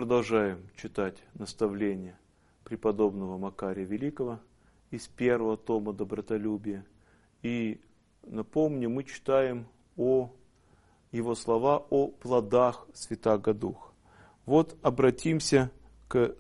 продолжаем читать наставления преподобного Макария Великого из первого тома «Добротолюбие». И напомню, мы читаем его слова о плодах Святаго Духа. Вот обратимся к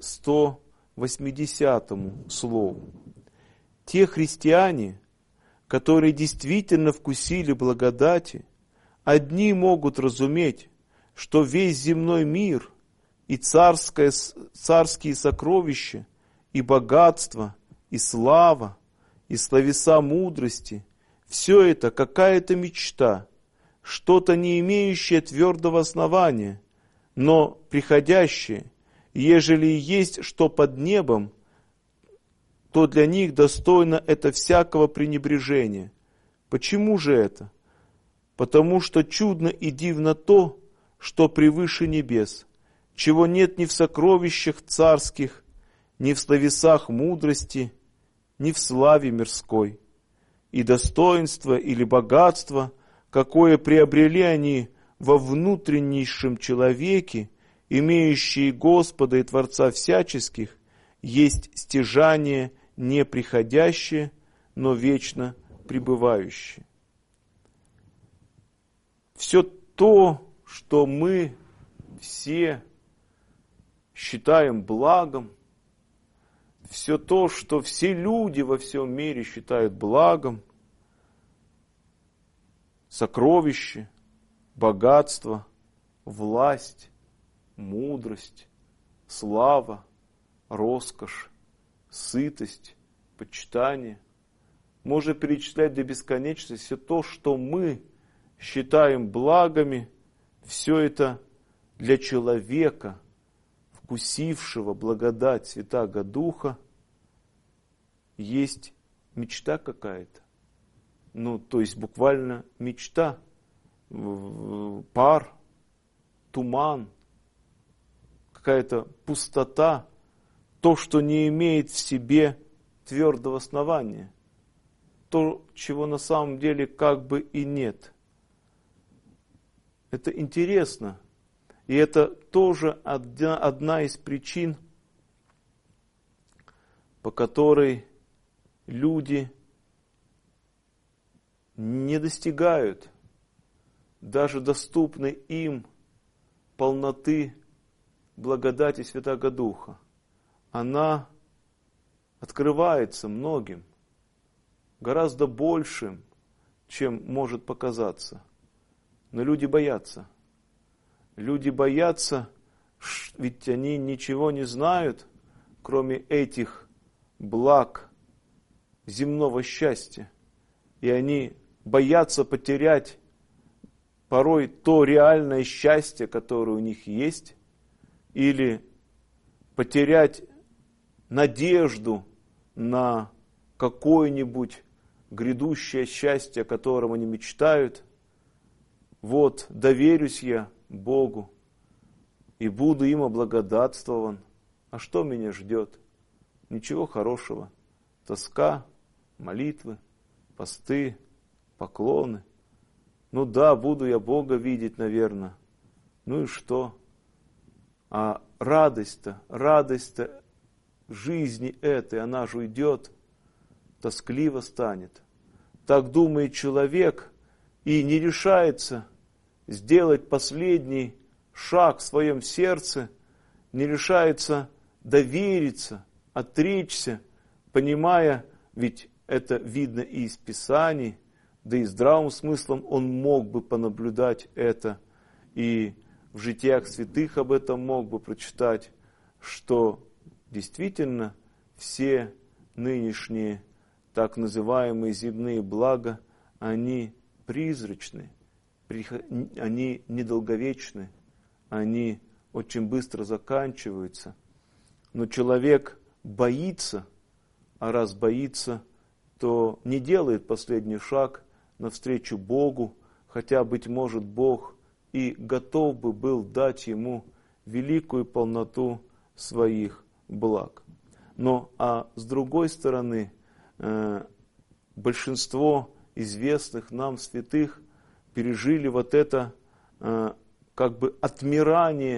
180-му слову. Те христиане, которые действительно вкусили благодати, одни могут разуметь, что весь земной мир и царские сокровища, и богатство, и слава, и словеса мудрости – все это какая-то мечта, что-то не имеющее твердого основания, но приходящее, ежели есть что под небом, то для них достойно это всякого пренебрежения. Почему же это? Потому что чудно и дивно то, что превыше небес, чего нет ни в сокровищах царских, ни в словесах мудрости, ни в славе мирской. И достоинство или богатство, какое приобрели они во внутреннейшем человеке, имеющие Господа и Творца всяческих, есть стяжание неприходящее, но вечно пребывающее. Все то, что мы все считаем благом, все то, что все люди во всем мире считают благом, сокровище, богатство, власть, мудрость, слава, роскошь, сытость, почитание. Можно перечислять до бесконечности все то, что мы считаем благами, все это для человека, вкусившего благодать Святаго Духа, есть мечта какая-то. То есть буквально мечта, пар, туман, какая-то пустота, то, что не имеет в себе твердого основания, то, чего на самом деле как бы и нет. Это интересно. И это тоже одна из причин, по которой люди не достигают даже доступной им полноты благодати Святаго Духа. Она открывается многим, гораздо большим, чем может показаться. Но люди боятся. Люди боятся, ведь они ничего не знают, кроме этих благ земного счастья. И они боятся потерять порой то реальное счастье, которое у них есть, или потерять надежду на какое-нибудь грядущее счастье, о котором они мечтают. Вот, доверюсь я Богу и буду им облагодатствован. А что меня ждет? Ничего хорошего. Тоска, молитвы, посты, поклоны. Да, буду я Бога видеть, наверное. И что? А радость-то жизни этой, она же уйдет, тоскливо станет. Так думает человек и не решается сделать последний шаг в своем сердце, не решается довериться, отречься, понимая, ведь это видно и из Писаний, да и здравым смыслом он мог бы понаблюдать это, и в житиях святых об этом мог бы прочитать, что действительно все нынешние так называемые земные блага, они призрачны, они недолговечны, они очень быстро заканчиваются. Но человек боится, а раз боится, то не делает последний шаг навстречу Богу, хотя, быть может, Бог и готов бы был дать ему великую полноту своих благ. А с другой стороны, большинство известных нам святых пережили вот это как бы отмирание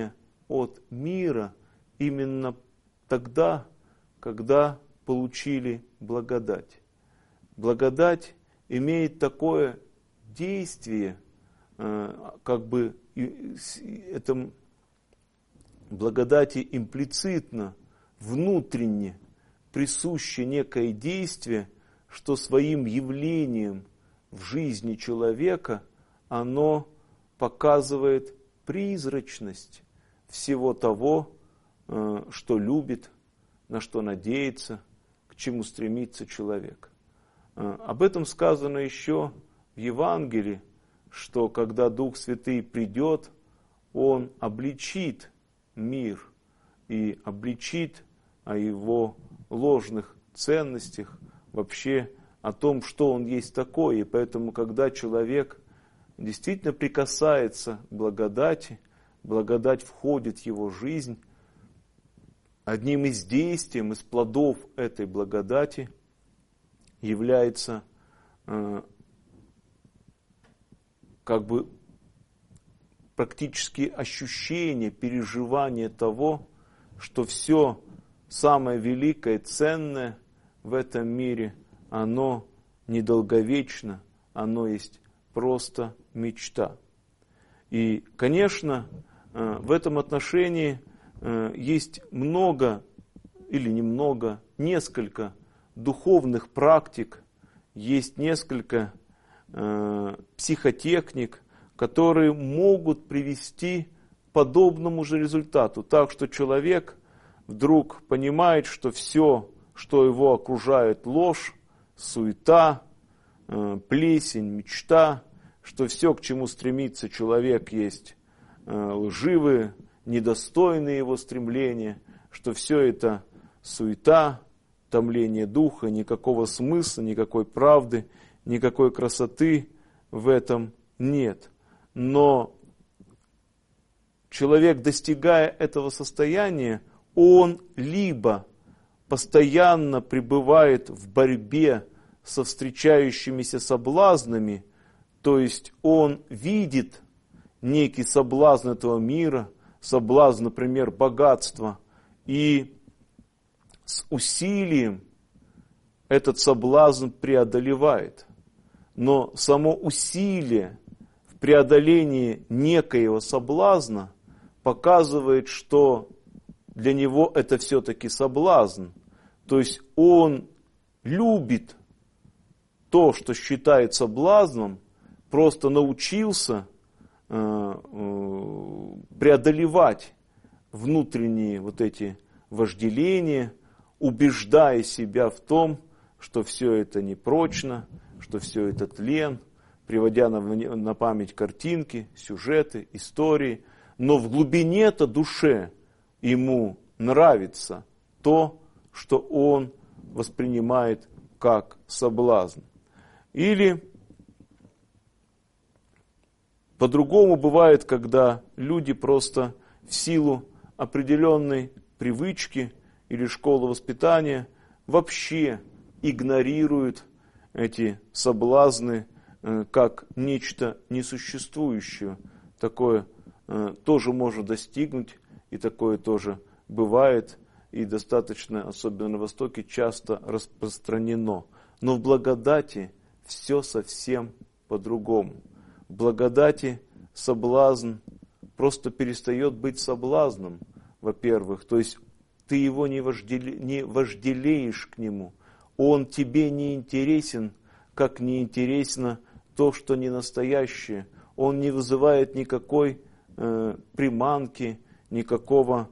от мира именно тогда, когда получили благодать. Благодать имеет такое действие, как бы это благодати имплицитно, внутренне присуще некое действие, что своим явлением в жизни человека оно показывает призрачность всего того, что любит, на что надеется, к чему стремится человек. Об этом сказано еще в Евангелии, что когда Дух Святый придет, Он обличит мир и обличит о его ложных ценностях, вообще о том, что он есть такой. И поэтому, когда человек действительно прикасается к благодати, благодать входит в его жизнь, одним из действий, из плодов этой благодати является как бы практически ощущение, переживание того, что все самое великое, ценное в этом мире, оно недолговечно, оно есть просто мечта. И, конечно, в этом отношении есть много или немного, несколько духовных практик, есть несколько психотехник, которые могут привести к подобному же результату. Так что человек вдруг понимает, что все, что его окружает, ложь, суета, плесень, мечта, что все, к чему стремится человек, есть лживые, недостойные его стремления, что все это суета, томление духа, никакого смысла, никакой правды, никакой красоты в этом нет. Но человек, достигая этого состояния, он либо постоянно пребывает в борьбе со встречающимися соблазнами, то есть он видит некий соблазн этого мира, соблазн, например, богатства, и с усилием этот соблазн преодолевает. Но само усилие в преодолении некоего соблазна показывает, что для него это все-таки соблазн. То есть он любит то, что считает соблазном, просто научился преодолевать внутренние вот эти вожделения, убеждая себя в том, что все это непрочно, что все это тлен, приводя на память картинки, сюжеты, истории. Но в глубине-то душе ему нравится то, что он воспринимает как соблазн. Или по-другому бывает, когда люди просто в силу определенной привычки или школы воспитания вообще игнорируют эти соблазны как нечто несуществующее. Такое тоже можно достигнуть, и такое тоже бывает, и достаточно, особенно на Востоке, часто распространено. Но в благодати все совсем по-другому. В благодати соблазн просто перестает быть соблазном, во-первых. То есть ты его не вожделеешь к нему. Он тебе не интересен, как не интересно то, что не настоящее. Он не вызывает никакой приманки, никакого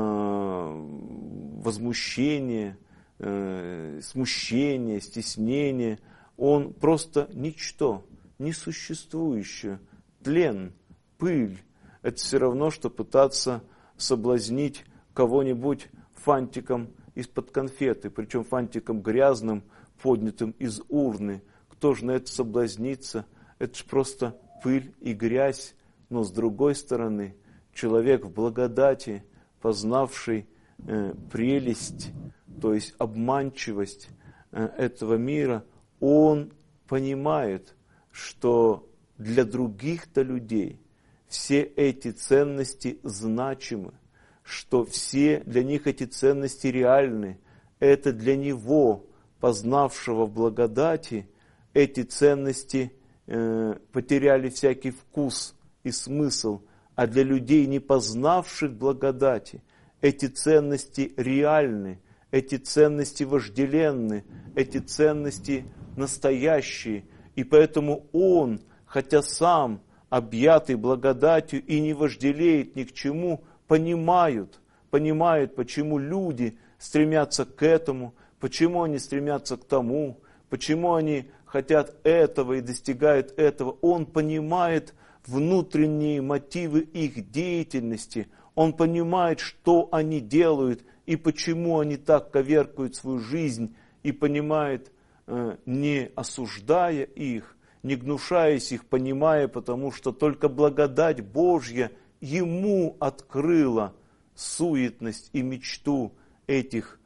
возмущения, смущения, стеснения. Он просто ничто, несуществующее, тлен, пыль. Это все равно, что пытаться соблазнить кого-нибудь фантиком из-под конфеты, причем фантиком грязным, поднятым из урны. Кто же на это соблазнится? Это же просто пыль и грязь. Но с другой стороны, человек в благодати, познавший прелесть, то есть обманчивость этого мира, он понимает, что для других-то людей все эти ценности значимы. что все для них эти ценности реальны. Это для него, познавшего в благодати, эти ценности потеряли всякий вкус и смысл, а для людей, не познавших благодати, эти ценности реальны, эти ценности вожделенны, эти ценности настоящие. И поэтому он, хотя сам объятый благодатью и не вожделеет ни к чему, понимает, почему люди стремятся к этому, почему они стремятся к тому, почему они хотят этого и достигают этого. Он понимает внутренние мотивы их деятельности, он понимает, что они делают и почему они так коверкают свою жизнь, и понимает, не осуждая их, не гнушаясь их, понимая, потому что только благодать Божья ему открыла суетность и мечту этих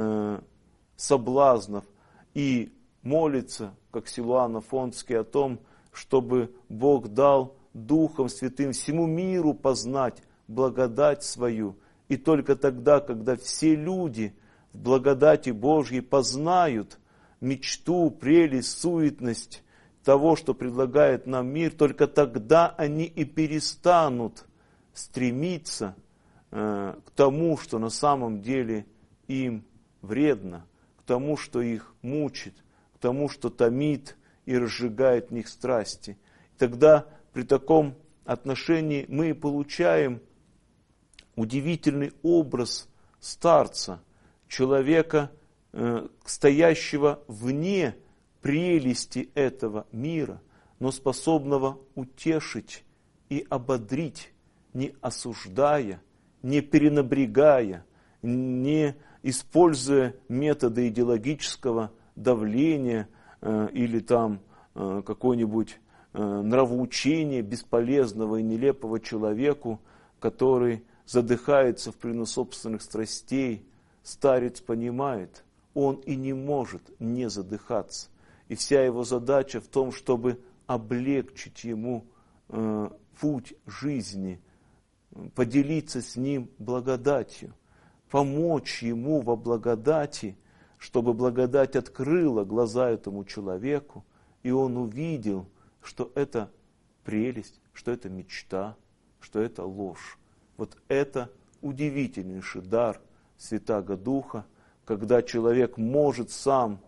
соблазнов, и молится, как Силуан Афонский, о том, чтобы Бог дал Духом Святым всему миру познать благодать свою. И только тогда, когда все люди в благодати Божьей познают мечту, прелесть, суетность того, что предлагает нам мир, только тогда они и перестанут стремиться к тому, что на самом деле им вредно, к тому, что их мучит, к тому, что томит и разжигает в них страсти. Тогда при таком отношении мы получаем удивительный образ старца, человека, стоящего вне прелести этого мира, но способного утешить и ободрить, не осуждая, не перенапрягая, не используя методы идеологического давления или там какое-нибудь нравоучение бесполезного и нелепого человеку, который задыхается в плену собственных страстей. Старец понимает, он и не может не задыхаться. И вся его задача в том, чтобы облегчить ему путь жизни, поделиться с ним благодатью, помочь ему во благодати, чтобы благодать открыла глаза этому человеку, и он увидел, что это прелесть, что это мечта, что это ложь. Вот это удивительнейший дар Святаго Духа, когда человек может сам,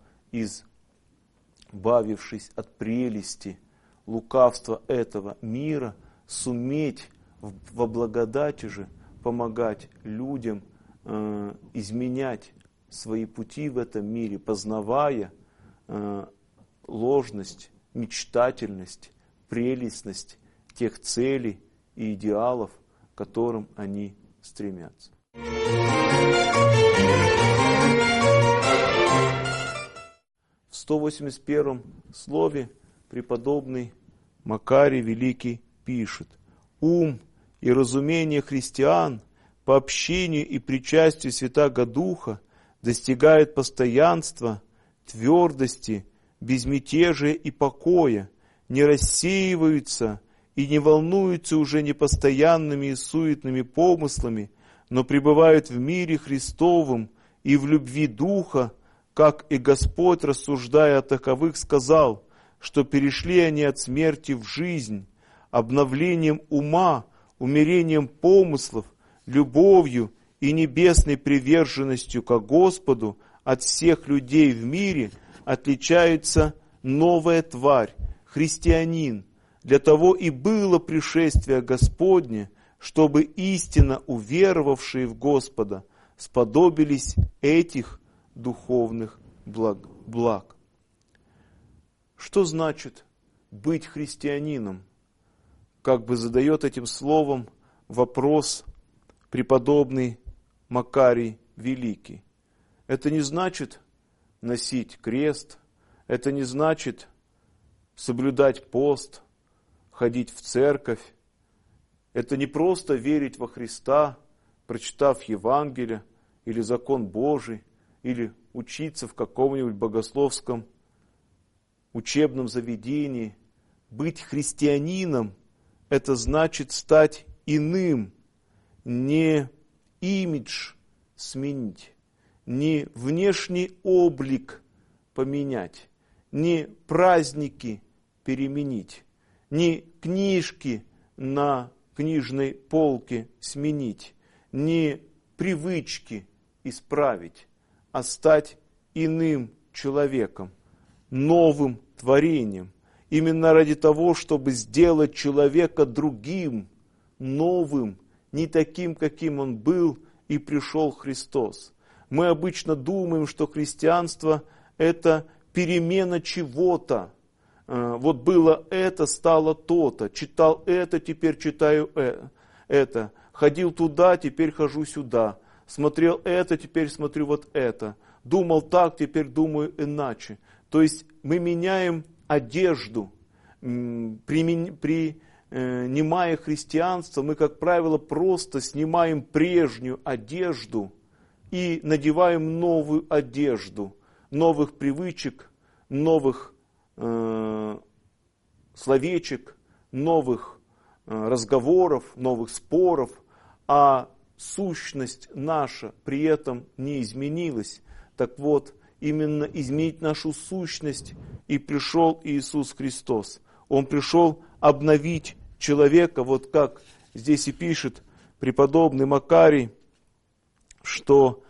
избавившись от прелести, лукавства этого мира, суметь во благодати же помогать людям изменять свои пути в этом мире, познавая ложность, мечтательность, прелестность тех целей и идеалов, к которым они стремятся. В 181 слове преподобный Макарий Великий пишет: «Ум и разумение христиан по общению и причастию Святаго Духа достигают постоянства, твердости, безмятежия и покоя, не рассеиваются и не волнуются уже непостоянными и суетными помыслами, но пребывают в мире Христовом и в любви Духа, как и Господь, рассуждая о таковых, сказал, что перешли они от смерти в жизнь, обновлением ума, умерением помыслов, любовью и небесной приверженностью ко Господу от всех людей в мире отличается новая тварь, христианин. Для того и было пришествие Господне, чтобы истинно уверовавшие в Господа сподобились этих духовных благ». Что значит быть христианином? Как бы задает этим словом вопрос преподобный Макарий Великий. Это не значит носить крест, это не значит соблюдать пост, ходить в церковь. Это не просто верить во Христа, прочитав Евангелие или закон Божий, или учиться в каком-нибудь богословском учебном заведении. Быть христианином – это значит стать иным, не имидж сменить, не внешний облик поменять, не праздники переменить, не книжки на книжной полке сменить, не привычки исправить, а стать иным человеком, новым творением. Именно ради того, чтобы сделать человека другим, новым, не таким, каким он был, и пришел Христос. Мы обычно думаем, что христианство – это перемена чего-то. Вот было это, стало то-то. Читал это, теперь читаю это. Ходил туда, теперь хожу сюда. Смотрел это, теперь смотрю вот это. Думал так, теперь думаю иначе. То есть мы меняем одежду. Принимая христианство, мы, как правило, просто снимаем прежнюю одежду и надеваем новую одежду, новых привычек, новых словечек, новых разговоров, новых споров, а сущность наша при этом не изменилась. Так вот, именно изменить нашу сущность и пришел Иисус Христос. Он пришел обновить человека, вот как здесь и пишет преподобный Макарий, что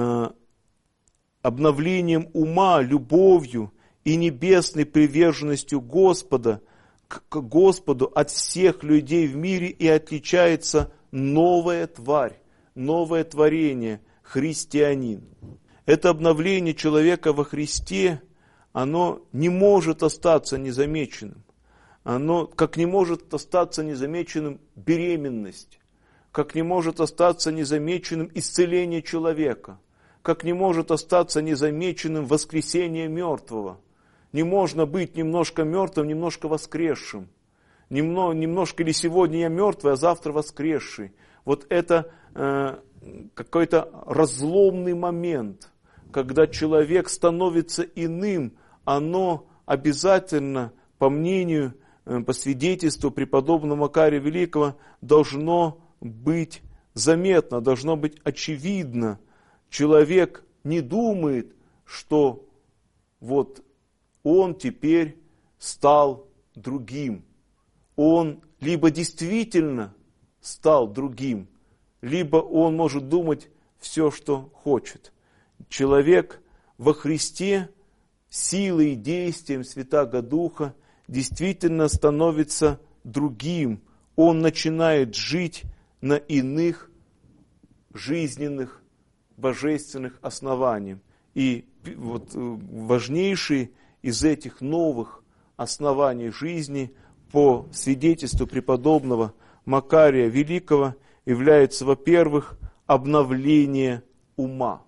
обновлением ума, любовью и небесной приверженностью Господа к Господу от всех людей в мире и отличается новая тварь, новое творение, христианин. Это обновление человека во Христе, оно не может остаться незамеченным. Оно, как не может остаться незамеченным беременность, как не может остаться незамеченным исцеление человека, как не может остаться незамеченным воскресение мертвого. Не можно быть немножко мертвым, немножко воскресшим. Немножко или сегодня я мертвый, а завтра воскресший. Вот это какой-то разломный момент, когда человек становится иным, оно обязательно, по мнению, по свидетельству преподобного Макария Великого, должно быть заметно, должно быть очевидно. Человек не думает, что вот он теперь стал другим. Он либо действительно стал другим, либо он может думать все, что хочет. Человек во Христе силой и действием Святаго Духа действительно становится другим. Он начинает жить на иных жизненных, божественных основаниях. И вот важнейшие из этих новых оснований жизни по свидетельству преподобного Макария Великого является, во-первых, обновление ума.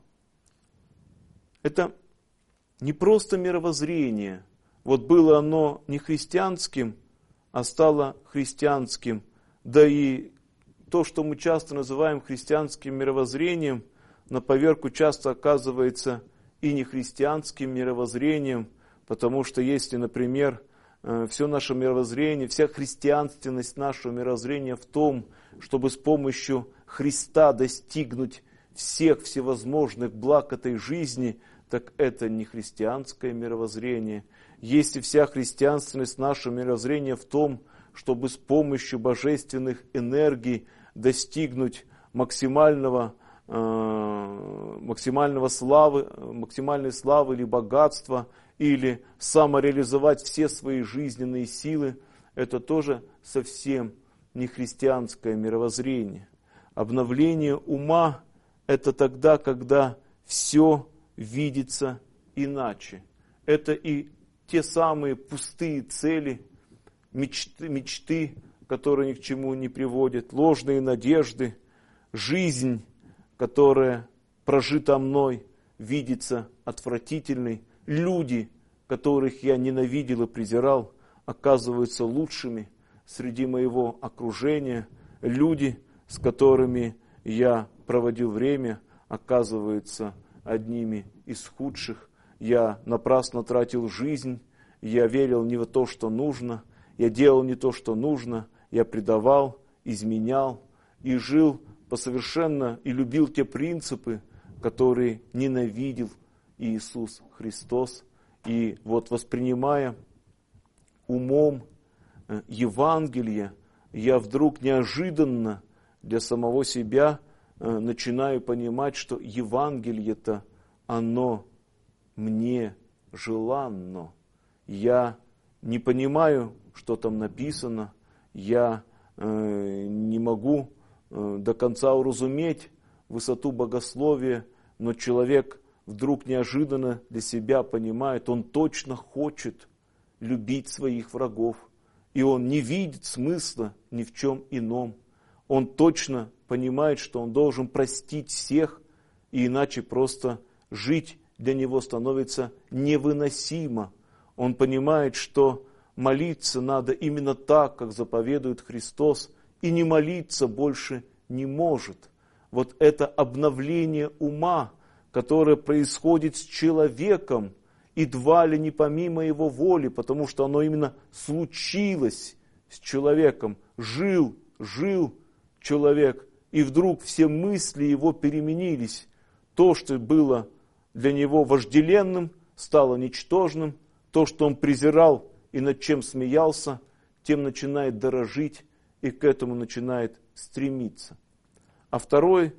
Это не просто мировоззрение. Вот было оно не христианским, а стало христианским. Да и то, что мы часто называем христианским мировоззрением, на поверку часто оказывается и не христианским мировоззрением, потому что если, например, все наше мировоззрение, вся христианственность нашего мировоззрения в том, чтобы с помощью Христа достигнуть всех всевозможных благ этой жизни, так это не христианское мировоззрение. Если вся христианственность нашего мировоззрения в том, чтобы с помощью божественных энергий достигнуть максимальной славы или богатства, или самореализовать все свои жизненные силы, это тоже совсем не христианское мировоззрение. Обновление ума – это тогда, когда все видится иначе. Это и те самые пустые цели, мечты, которые ни к чему не приводят, ложные надежды, жизнь, которая прожита мной, видится отвратительной. Люди, которых я ненавидел и презирал, оказываются лучшими среди моего окружения. Люди, с которыми я проводил время, оказываются одними из худших. Я напрасно тратил жизнь, я верил не в то, что нужно, я делал не то, что нужно, я предавал, изменял и жил совершенно и любил те принципы, которые ненавидел Иисус Христос. И вот воспринимая умом Евангелие, я вдруг неожиданно для самого себя начинаю понимать, что Евангелие-то, оно мне желанно. Я не понимаю, что там написано, я не могу до конца уразуметь высоту богословия, но человек вдруг неожиданно для себя понимает, он точно хочет любить своих врагов, и он не видит смысла ни в чем ином. Он точно понимает, что он должен простить всех, и иначе просто жить для него становится невыносимо. Он понимает, что молиться надо именно так, как заповедует Христос, и не молиться больше не может. Вот это обновление ума, которое происходит с человеком, едва ли не помимо его воли, потому что оно именно случилось с человеком. Жил человек, и вдруг все мысли его переменились. То, что было для него вожделенным, стало ничтожным. То, что он презирал и над чем смеялся, тем начинает дорожить и к этому начинает стремиться. А второе,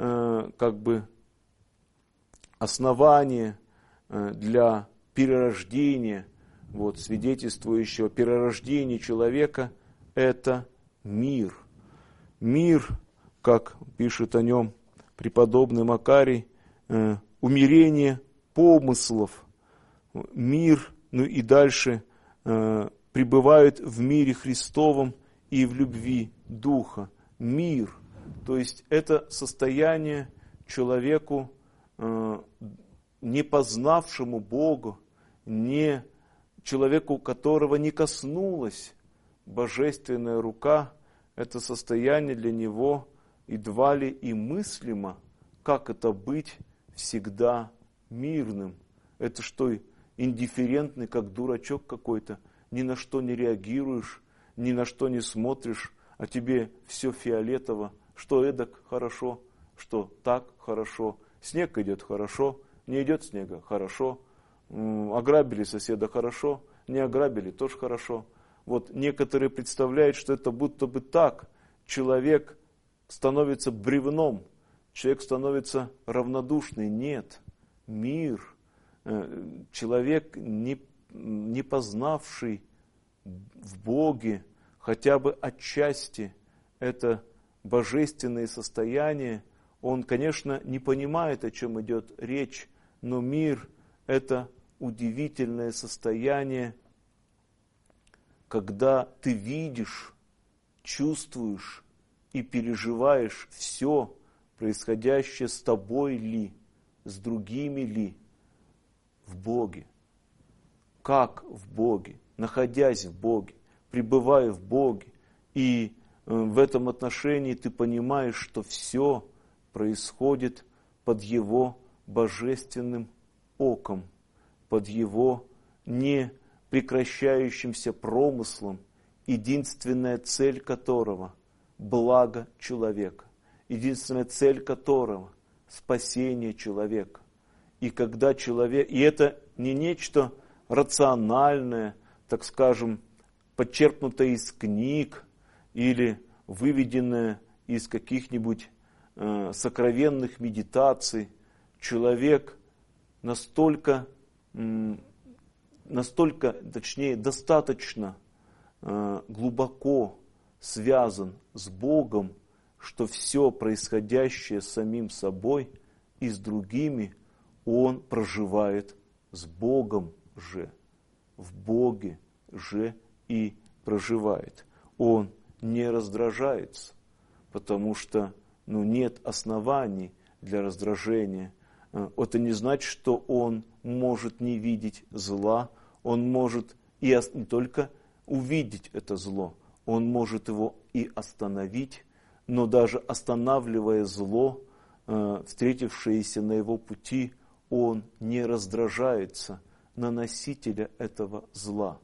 основание для перерождения, свидетельствующего о перерождении человека, это мир. Мир, как пишет о нем преподобный Макарий, умерение помыслов. Мир, и дальше пребывают в мире Христовом и в любви Духа. Мир, то есть это состояние человеку, не познавшему Бога, не человеку, которого не коснулась божественная рука, это состояние для него едва ли и мыслимо, как это быть всегда мирным. Это что, индифферентный, как дурачок какой-то, ни на что не реагируешь, ни на что не смотришь, а тебе все фиолетово, что эдак хорошо, что так хорошо, снег идет хорошо, не идет снега хорошо, ограбили соседа хорошо, не ограбили тоже хорошо. Вот некоторые представляют, что это будто бы так. Человек становится бревном, человек становится равнодушный. Нет, мир, человек, не познавший в Боге хотя бы отчасти это божественное состояние, он, конечно, не понимает, о чем идет речь, но мир – это удивительное состояние, когда ты видишь, чувствуешь и переживаешь все, происходящее с тобой ли, с другими ли, в Боге. Как в Боге, находясь в Боге, пребывая в Боге. И в этом отношении ты понимаешь, что все происходит под Его божественным оком, под Его непрекращающимся промыслом, единственная цель которого – благо человека, единственная цель которого – спасение человека. И когда человек, и это не нечто рациональное, так скажем, подчеркнутое из книг или выведенное из каких-нибудь сокровенных медитаций. Человек достаточно глубоко связан с Богом, что все происходящее с самим собой и с другими он проживает с Богом же, в Боге же и проживает. Он не раздражается, потому что нет оснований для раздражения. Это не значит, что он может не видеть зла, он может и не только увидеть это зло, он может его и остановить, но даже останавливая зло, встретившееся на его пути, он не раздражается на носителя этого зла.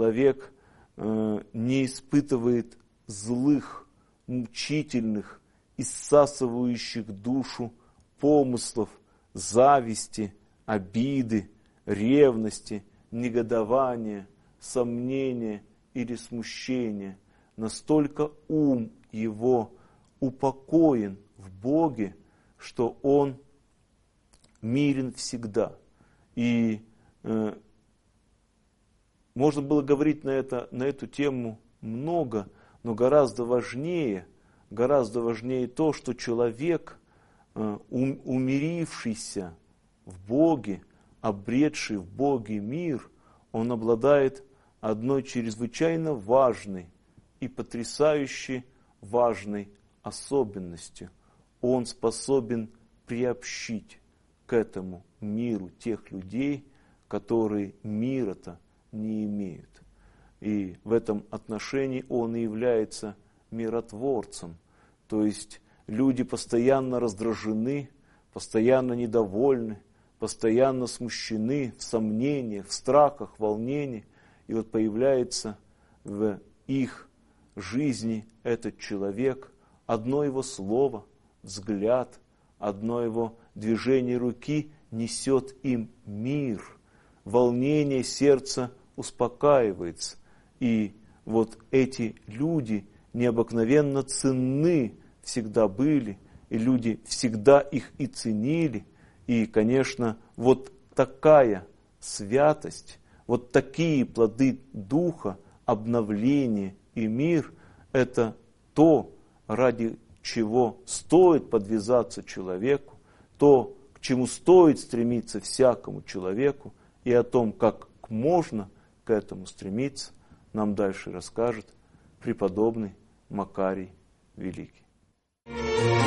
Человек не испытывает злых, мучительных иссасывающих душу помыслов, зависти, обиды, ревности, негодования, сомнения или смущения. Настолько ум его упокоен в Боге, что он мирен всегда. И можно было говорить на эту тему много, но гораздо важнее то, что человек, умирившийся в Боге, обретший в Боге мир, он обладает одной чрезвычайно важной и потрясающе важной особенностью. Он способен приобщить к этому миру тех людей, которые мира-то не имеют. И в этом отношении он и является миротворцем. То есть люди постоянно раздражены, постоянно недовольны, постоянно смущены в сомнениях, в страхах, волнениях. И вот появляется в их жизни этот человек, одно его слово, взгляд, одно его движение руки несет им мир. Волнение сердца успокаивается. И вот эти люди необыкновенно ценны всегда были, и люди всегда их и ценили. И, конечно, вот такая святость, вот такие плоды Духа, обновление и мир – это то, ради чего стоит подвязаться человеку, то, к чему стоит стремиться всякому человеку, и о том, как можно к этому стремиться, нам дальше расскажет преподобный Макарий Великий.